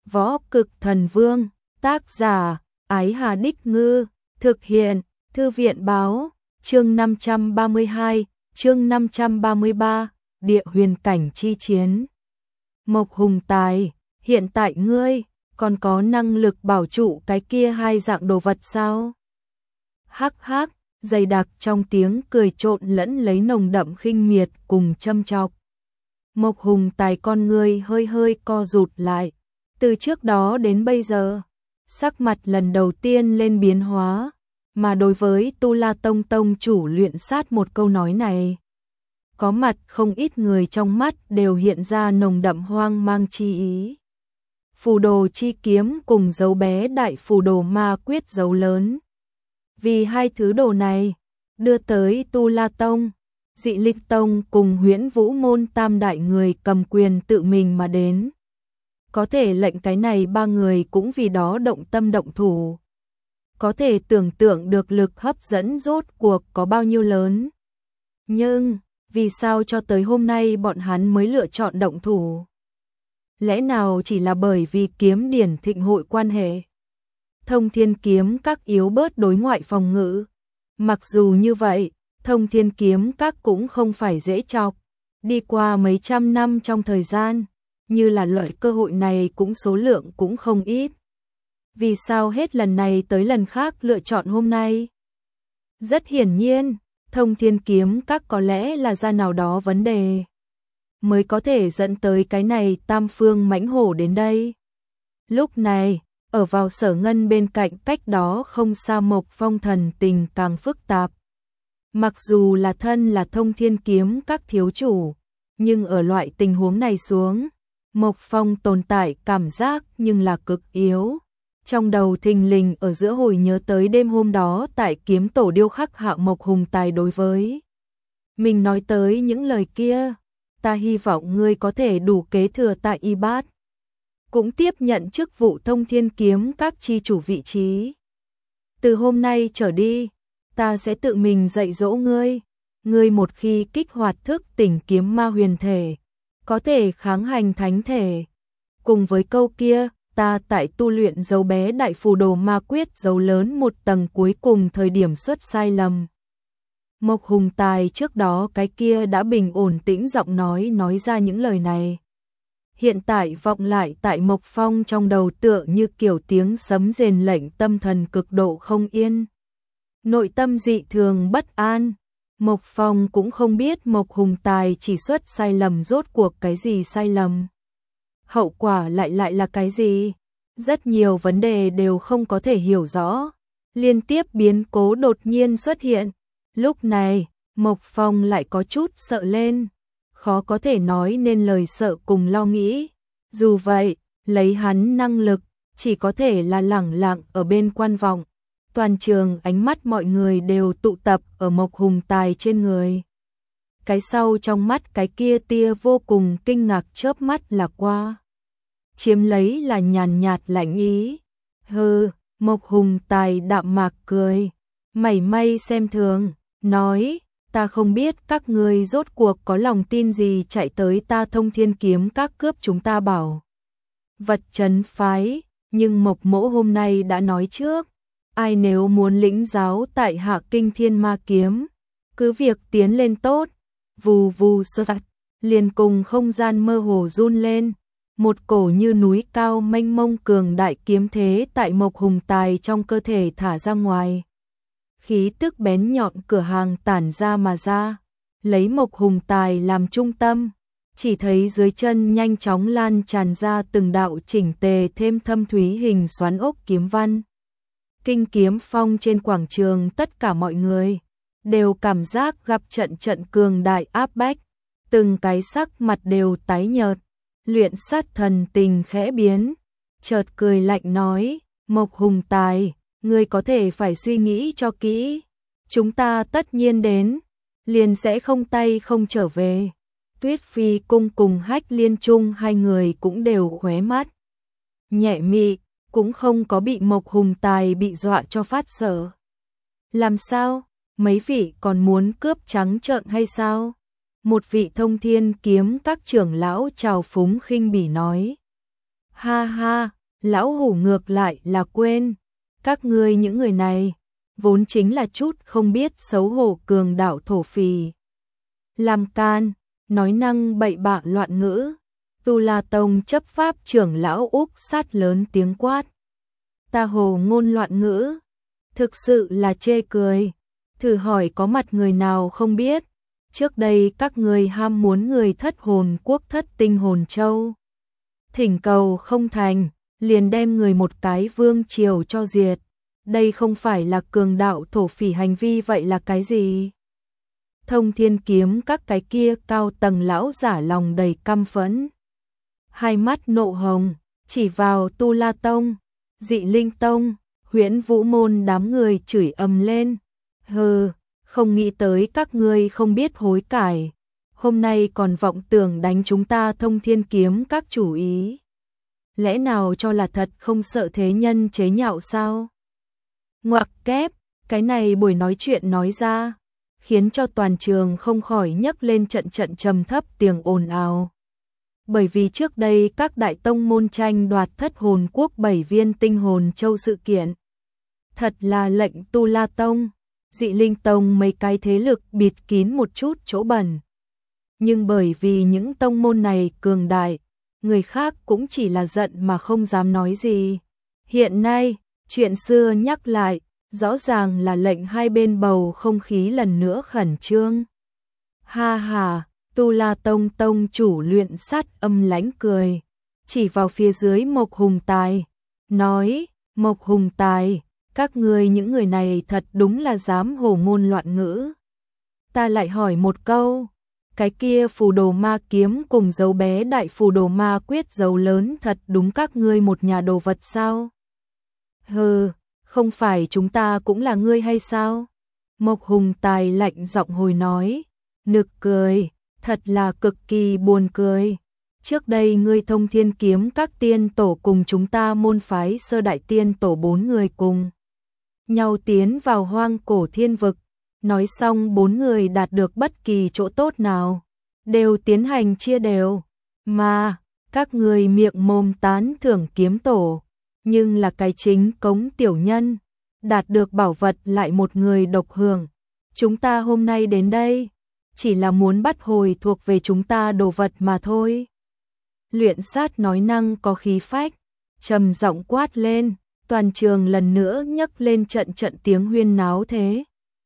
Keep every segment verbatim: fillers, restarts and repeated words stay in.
Võ Cực Thần Vương, tác giả, Ái Hà Đích Ngư, thực hiện, Thư viện Báo, chương năm trăm ba mươi hai, chương năm trăm ba mươi ba, Địa huyền cảnh chi chiến. Mộc Hùng Tài, hiện tại ngươi còn có năng lực bảo trụ cái kia hai dạng đồ vật sao? Hắc hắc, dày đặc trong tiếng cười trộn lẫn lấy nồng đậm khinh miệt cùng châm chọc. Mộc Hùng Tài con ngươi hơi hơi co rụt lại, từ trước đó đến bây giờ, sắc mặt lần đầu tiên lên biến hóa, mà đối với Tu La Tông tông chủ luyện sát một câu nói này, có mặt không ít người trong mắt đều hiện ra nồng đậm hoang mang chi ý. Phù đồ chi kiếm cùng dấu bé đại phù đồ ma quyết dấu lớn. Vì hai thứ đồ này, đưa tới Tu La Tông, Dị Lịch Tông cùng Huyễn Vũ Môn tam đại người cầm quyền tự mình mà đến. Có thể lệnh cái này ba người cũng vì đó động tâm động thủ. Có thể tưởng tượng được lực hấp dẫn rốt cuộc có bao nhiêu lớn. Nhưng, vì sao cho tới hôm nay bọn hắn mới lựa chọn động thủ? Lẽ nào chỉ là bởi vì kiếm điển thịnh hội quan hệ? Thông Thiên Kiếm Các yếu bớt đối ngoại phòng ngự. Mặc dù như vậy, Thông Thiên Kiếm Các cũng không phải dễ chọc. Đi qua mấy trăm năm trong thời gian, như là loại cơ hội này cũng số lượng cũng không ít. Vì sao hết lần này tới lần khác lựa chọn hôm nay? Rất hiển nhiên, Thông Thiên Kiếm Các có lẽ là ra nào đó vấn đề, mới có thể dẫn tới cái này tam phương mãnh hổ đến đây. Lúc này, ở vào Sở Ngân bên cạnh cách đó không xa Mộc Phong thần tình càng phức tạp. Mặc dù là thân là Thông Thiên Kiếm Các thiếu chủ, nhưng ở loại tình huống này xuống, Mộc Phong tồn tại cảm giác nhưng là cực yếu. Trong đầu thình lình ở giữa hồi nhớ tới đêm hôm đó tại kiếm tổ điêu khắc hạ Mộc Hùng Tài đối với mình nói tới những lời kia. Ta hy vọng ngươi có thể đủ kế thừa tại Y Bát, cũng tiếp nhận chức vụ Thông Thiên Kiếm Các chi chủ vị trí. Từ hôm nay trở đi, ta sẽ tự mình dạy dỗ ngươi. Ngươi một khi kích hoạt thức tỉnh kiếm ma huyền thể, có thể kháng hành thánh thể. Cùng với câu kia, ta tại tu luyện dấu bé đại phù đồ ma quyết dấu lớn một tầng cuối cùng thời điểm xuất sai lầm. Mộc Hùng Tài trước đó cái kia đã bình ổn tĩnh giọng nói nói ra những lời này. Hiện tại vọng lại tại Mộc Phong trong đầu tựa như kiểu tiếng sấm rền lệnh tâm thần cực độ không yên. Nội tâm dị thường bất an. Mộc Phong cũng không biết Mộc Hùng Tài chỉ xuất sai lầm rốt cuộc cái gì sai lầm. Hậu quả lại lại là cái gì? Rất nhiều vấn đề đều không có thể hiểu rõ. Liên tiếp biến cố đột nhiên xuất hiện. Lúc này, Mộc Phong lại có chút sợ lên. Khó có thể nói nên lời sợ cùng lo nghĩ. Dù vậy, lấy hắn năng lực, chỉ có thể là lẳng lặng ở bên quan vọng. Toàn trường ánh mắt mọi người đều tụ tập ở Mộc Hùng Tài trên người. Cái sau trong mắt cái kia tia vô cùng kinh ngạc chớp mắt là qua. Chiếm lấy là nhàn nhạt lạnh ý. Hừ, Mộc Hùng Tài đạm mạc cười, mảy may xem thường, nói, ta không biết các ngươi rốt cuộc có lòng tin gì chạy tới ta Thông Thiên Kiếm Các cướp chúng ta bảo vật trấn phái, nhưng Mộc Mỗ hôm nay đã nói trước, ai nếu muốn lĩnh giáo tại hạ kinh thiên ma kiếm, cứ việc tiến lên tốt. Vù vù sơ tạch, liền cùng không gian mơ hồ run lên, một cổ như núi cao mênh mông cường đại kiếm thế tại Mộc Hùng Tài trong cơ thể thả ra ngoài. Khí tức bén nhọn cửa hàng tản ra mà ra, lấy Mộc Hùng Tài làm trung tâm, chỉ thấy dưới chân nhanh chóng lan tràn ra từng đạo chỉnh tề thêm thâm thúy hình xoắn ốc kiếm văn. Kinh kiếm phong trên quảng trường tất cả mọi người đều cảm giác gặp trận trận cường đại áp bách, từng cái sắc mặt đều tái nhợt. Luyện sát thần tình khẽ biến, chợt cười lạnh nói, Mộc Hùng Tài, ngươi có thể phải suy nghĩ cho kỹ, chúng ta tất nhiên đến, liền sẽ không tay không trở về. Tuyết Phi Cung cùng Hách Liên Trung hai người cũng đều khóe mắt nhẹ mị, cũng không có bị Mộc Hùng Tài bị dọa cho phát sợ. Làm sao? Mấy vị còn muốn cướp trắng trợn hay sao? Một vị Thông Thiên Kiếm Các trưởng lão trào phúng khinh bỉ nói. Ha ha, lão hủ ngược lại là quên, các ngươi những người này, vốn chính là chút không biết xấu hổ cường đạo thổ phỉ. Làm can, nói năng bậy bạ loạn ngữ, Tu La Tông chấp pháp trưởng lão Úc Sát lớn tiếng quát. Ta hồ ngôn loạn ngữ, thực sự là chê cười, thử hỏi có mặt người nào không biết, trước đây các ngươi ham muốn người thất hồn quốc thất tinh hồn châu. Thỉnh cầu không thành, liền đem người một cái vương triều cho diệt, đây không phải là cường đạo thổ phỉ hành vi vậy là cái gì? Thông Thiên Kiếm các cái kia cao tầng lão giả lòng đầy căm phẫn. Hai mắt nộ hồng, chỉ vào Tu La Tông, Dị Linh Tông, Huyễn Vũ Môn đám người chửi ầm lên. Hừ, không nghĩ tới các ngươi không biết hối cải, hôm nay còn vọng tưởng đánh chúng ta Thông Thiên Kiếm các chủ ý. Lẽ nào cho là thật không sợ thế nhân chế nhạo sao? Ngoặc kép, cái này buổi nói chuyện nói ra, khiến cho toàn trường không khỏi nhấc lên trận trận trầm thấp tiếng ồn ào. Bởi vì trước đây các đại tông môn tranh đoạt thất hồn quốc bảy viên tinh hồn châu sự kiện. Thật là lệnh Tu La Tông, Dị Linh Tông mấy cái thế lực bịt kín một chút chỗ bẩn. Nhưng bởi vì những tông môn này cường đại, người khác cũng chỉ là giận mà không dám nói gì. Hiện nay, chuyện xưa nhắc lại, rõ ràng là lệnh hai bên bầu không khí lần nữa khẩn trương. Ha ha, Tu La Tông tông chủ Luyện Sát âm lãnh cười, chỉ vào phía dưới Mộc Hùng Tài, nói, Mộc Hùng Tài, các ngươi những người này thật đúng là dám hồ ngôn loạn ngữ. Ta lại hỏi một câu, cái kia phù đồ ma kiếm cùng dấu bé đại phù đồ ma quyết dấu lớn thật đúng các ngươi một nhà đồ vật sao? Hừ, không phải chúng ta cũng là ngươi hay sao? Mộc Hùng Tài lạnh giọng hồi nói, nực cười, thật là cực kỳ buồn cười. Trước đây ngươi Thông Thiên Kiếm các tiên tổ cùng chúng ta môn phái Sơ Đại Tiên tổ bốn người cùng nhau tiến vào hoang cổ thiên vực. Nói xong bốn người đạt được bất kỳ chỗ tốt nào, đều tiến hành chia đều. Mà, các người miệng mồm tán thưởng kiếm tổ, nhưng là cái chính cống tiểu nhân, đạt được bảo vật lại một người độc hưởng. Chúng ta hôm nay đến đây, chỉ là muốn bắt hồi thuộc về chúng ta đồ vật mà thôi. Luyện Sát nói năng có khí phách, trầm giọng quát lên, toàn trường lần nữa nhấc lên trận trận tiếng huyên náo thế.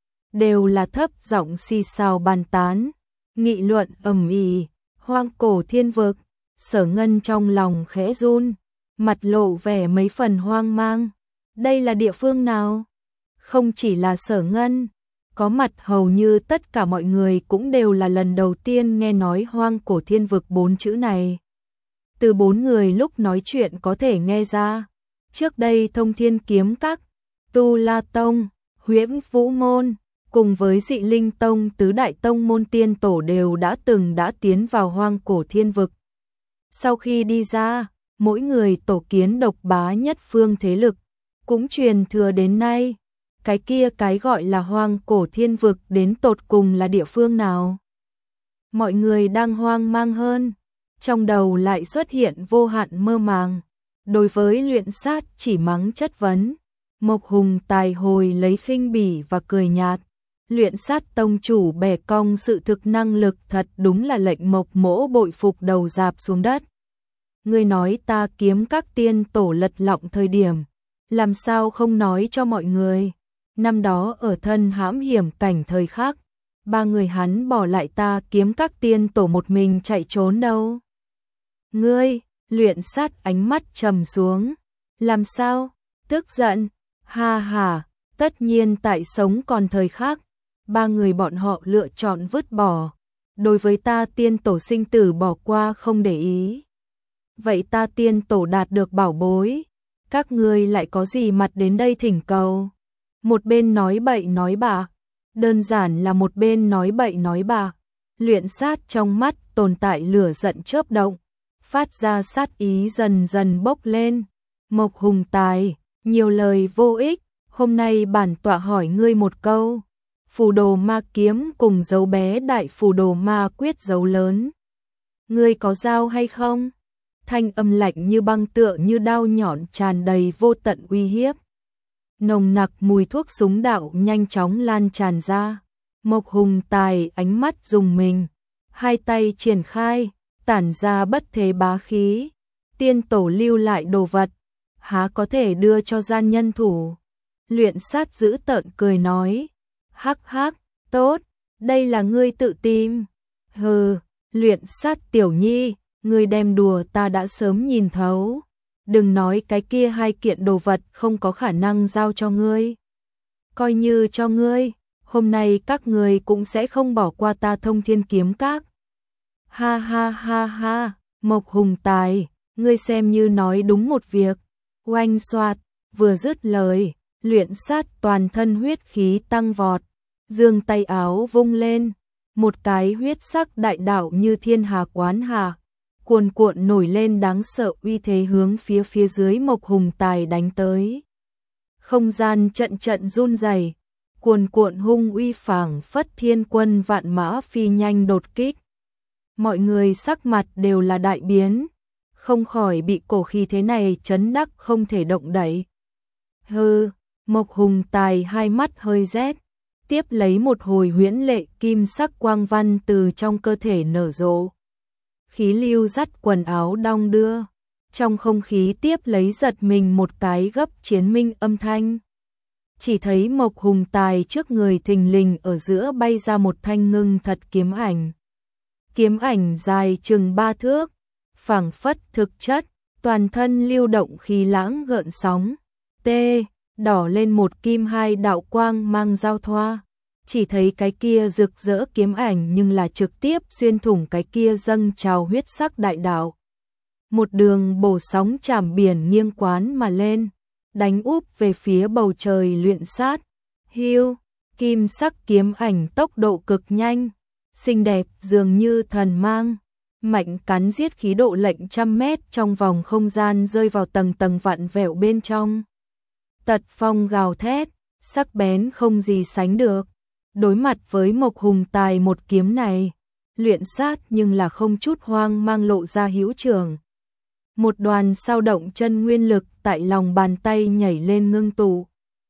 Đều là thấp giọng xì xào bàn tán, nghị luận ầm ĩ. Hoang cổ thiên vực, Sở Ngân trong lòng khẽ run, mặt lộ vẻ mấy phần hoang mang. Đây là địa phương nào? Không chỉ là Sở Ngân, có mặt hầu như tất cả mọi người cũng đều là lần đầu tiên nghe nói hoang cổ thiên vực bốn chữ này. Từ bốn người lúc nói chuyện có thể nghe ra, trước đây Thông Thiên Kiếm các, Tu La Tông, Huyễn Vũ Môn, cùng với Dị Linh Tông tứ đại tông môn tiên tổ đều đã từng đã tiến vào hoang cổ thiên vực. Sau khi đi ra, mỗi người tổ kiến độc bá nhất phương thế lực, cũng truyền thừa đến nay. Cái kia cái gọi là hoang cổ thiên vực đến tột cùng là địa phương nào? Mọi người đang hoang mang hơn, trong đầu lại xuất hiện vô hạn mơ màng. Đối với Luyện Sát chỉ mắng chất vấn, Mộc Hùng Tài hồi lấy khinh bỉ và cười nhạt. Luyện Sát tông chủ bẻ cong sự thực năng lực thật đúng là lệnh Mộc Mỗ bội phục đầu dạp xuống đất. Ngươi nói ta kiếm các tiên tổ lật lọng thời điểm, làm sao không nói cho mọi người? Năm đó ở thân hãm hiểm cảnh thời khắc, ba người hắn bỏ lại ta kiếm các tiên tổ một mình chạy trốn đâu. Ngươi, Luyện Sát ánh mắt trầm xuống, làm sao? Tức giận, ha ha, tất nhiên tại sống còn thời khắc, ba người bọn họ lựa chọn vứt bỏ, đối với ta tiên tổ sinh tử bỏ qua không để ý. Vậy ta tiên tổ đạt được bảo bối, các ngươi lại có gì mặt đến đây thỉnh cầu? Một bên nói bậy nói bạ, đơn giản là một bên nói bậy nói bạ. Luyện Sát trong mắt tồn tại lửa giận chớp động, phát ra sát ý dần dần bốc lên. Mộc Hùng Tài, nhiều lời vô ích, hôm nay bản tọa hỏi ngươi một câu. Phù đồ ma kiếm cùng dấu bé đại phù đồ ma quyết dấu lớn, ngươi có giao hay không? thanh âm lạnh như băng tựa như đao nhọn tràn đầy vô tận uy hiếp. Nồng nặc mùi thuốc súng đạo nhanh chóng lan tràn ra. Mộc Hùng Tài ánh mắt rùng mình, hai tay triển khai, tản ra bất thế bá khí. Tiên tổ lưu lại đồ vật, há có thể đưa cho gian nhân thủ. Luyện sát giữ tợn cười nói, hắc hắc, tốt, đây là ngươi tự tìm. Hừ, luyện sát tiểu nhi, ngươi đem đùa ta đã sớm nhìn thấu. Đừng nói cái kia hai kiện đồ vật không có khả năng giao cho ngươi. Coi như cho ngươi, hôm nay các ngươi cũng sẽ không bỏ qua ta Thông Thiên Kiếm Các. Ha ha ha ha, Mộc Hùng Tài, ngươi xem như nói đúng một việc. Oanh xoạt, vừa dứt lời, luyện sát toàn thân huyết khí tăng vọt, giương tay áo vung lên, một cái huyết sắc đại đạo như thiên hà quán hà, cuồn cuộn nổi lên đáng sợ uy thế hướng phía phía dưới Mộc Hùng Tài đánh tới. Không gian trận trận run rẩy, cuồn cuộn hung uy phảng phất thiên quân vạn mã phi nhanh đột kích. Mọi người sắc mặt đều là đại biến, không khỏi bị cổ khí thế này chấn đắc không thể động đậy. Hừ, Mộc Hùng Tài hai mắt hơi rét, tiếp lấy một hồi huyễn lệ kim sắc quang văn từ trong cơ thể nở rộ. Khí lưu dắt quần áo đong đưa, trong không khí tiếp lấy giật mình một cái gấp chiến minh âm thanh. Chỉ thấy Mộc Hùng Tài trước người thình lình ở giữa bay ra một thanh ngưng thật kiếm ảnh. Kiếm ảnh dài chừng ba thước, phảng phất thực chất, toàn thân lưu động khí lãng gợn sóng. Tê, đỏ lên một kim hai đạo quang mang giao thoa. Chỉ thấy cái kia rực rỡ kiếm ảnh nhưng là trực tiếp xuyên thủng cái kia dâng trào huyết sắc đại đạo. Một đường bổ sóng chạm biển nghiêng quán mà lên, đánh úp về phía bầu trời luyện sát. Hiu, kim sắc kiếm ảnh tốc độ cực nhanh, xinh đẹp dường như thần mang, mạnh cắn giết khí độ lệnh trăm mét trong vòng không gian rơi vào tầng tầng vặn vẹo bên trong. Tật phong gào thét, sắc bén không gì sánh được. Đối mặt với Mộc Hùng Tài một kiếm này, luyện sát nhưng là không chút hoang mang lộ ra hữu trường. Một đoàn sao động chân nguyên lực tại lòng bàn tay nhảy lên ngưng tụ.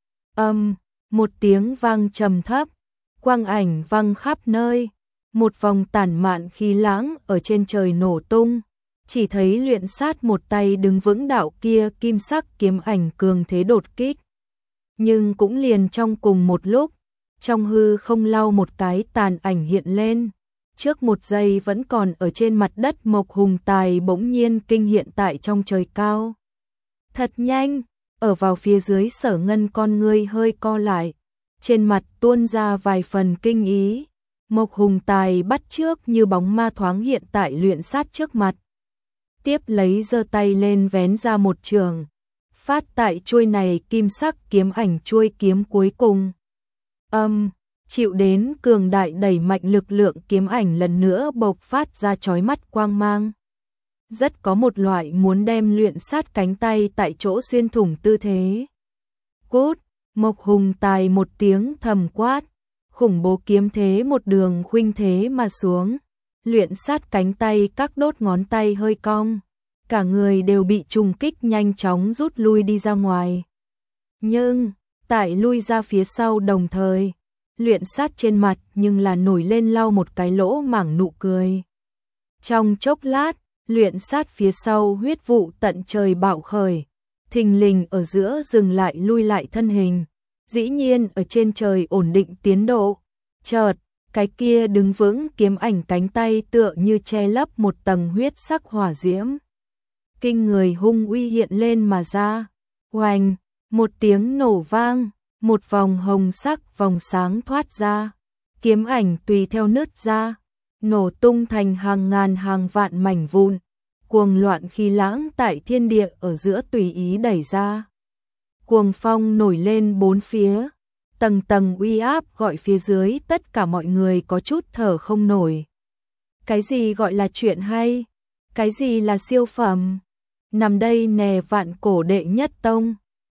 Âm, một tiếng vang trầm thấp, quang ảnh vang khắp nơi, một vòng tản mạn khí lãng ở trên trời nổ tung. Chỉ thấy luyện sát một tay đứng vững đạo kia kim sắc kiếm ảnh cường thế đột kích. Nhưng cũng liền trong cùng một lúc, trong hư không lau một cái tàn ảnh hiện lên. Trước một giây vẫn còn ở trên mặt đất Mộc Hùng Tài bỗng nhiên kinh hiện tại trong trời cao. Thật nhanh, ở vào phía dưới Sở Ngân con ngươi hơi co lại, trên mặt tuôn ra vài phần kinh ý. Mộc Hùng Tài bắt chước như bóng ma thoáng hiện tại luyện sát trước mặt. Tiếp lấy giơ tay lên vén ra một trường, phát tại chuôi này kim sắc kiếm ảnh chuôi kiếm cuối cùng. Âm, chịu đến cường đại đẩy mạnh lực lượng kiếm ảnh lần nữa bộc phát ra chói mắt quang mang. Rất có một loại muốn đem luyện sát cánh tay tại chỗ xuyên thủng tư thế. Cút, Mộc Hùng Tài một tiếng thầm quát, khủng bố kiếm thế một đường khuynh thế mà xuống. Luyện sát cánh tay các đốt ngón tay hơi cong, cả người đều bị trùng kích nhanh chóng rút lui đi ra ngoài. Nhưng, tại lui ra phía sau đồng thời, luyện sát trên mặt nhưng là nổi lên lau một cái lỗ mảng nụ cười. Trong chốc lát, luyện sát phía sau huyết vụ tận trời bạo khởi, thình lình ở giữa dừng lại lui lại thân hình, dĩ nhiên ở trên trời ổn định tiến độ. Chợt, cái kia đứng vững kiếm ảnh cánh tay tựa như che lấp một tầng huyết sắc hỏa diễm. Kinh người hung uy hiện lên mà ra. Oanh, một tiếng nổ vang, một vòng hồng sắc vòng sáng thoát ra. Kiếm ảnh tùy theo nứt ra, nổ tung thành hàng ngàn hàng vạn mảnh vụn. Cuồng loạn khí lãng tại thiên địa ở giữa tùy ý đẩy ra. Cuồng phong nổi lên bốn phía, tầng tầng uy áp gọi phía dưới tất cả mọi người có chút thở không nổi. Cái gì gọi là chuyện hay? Cái gì là siêu phẩm? Nằm đây nè vạn cổ đệ nhất tông.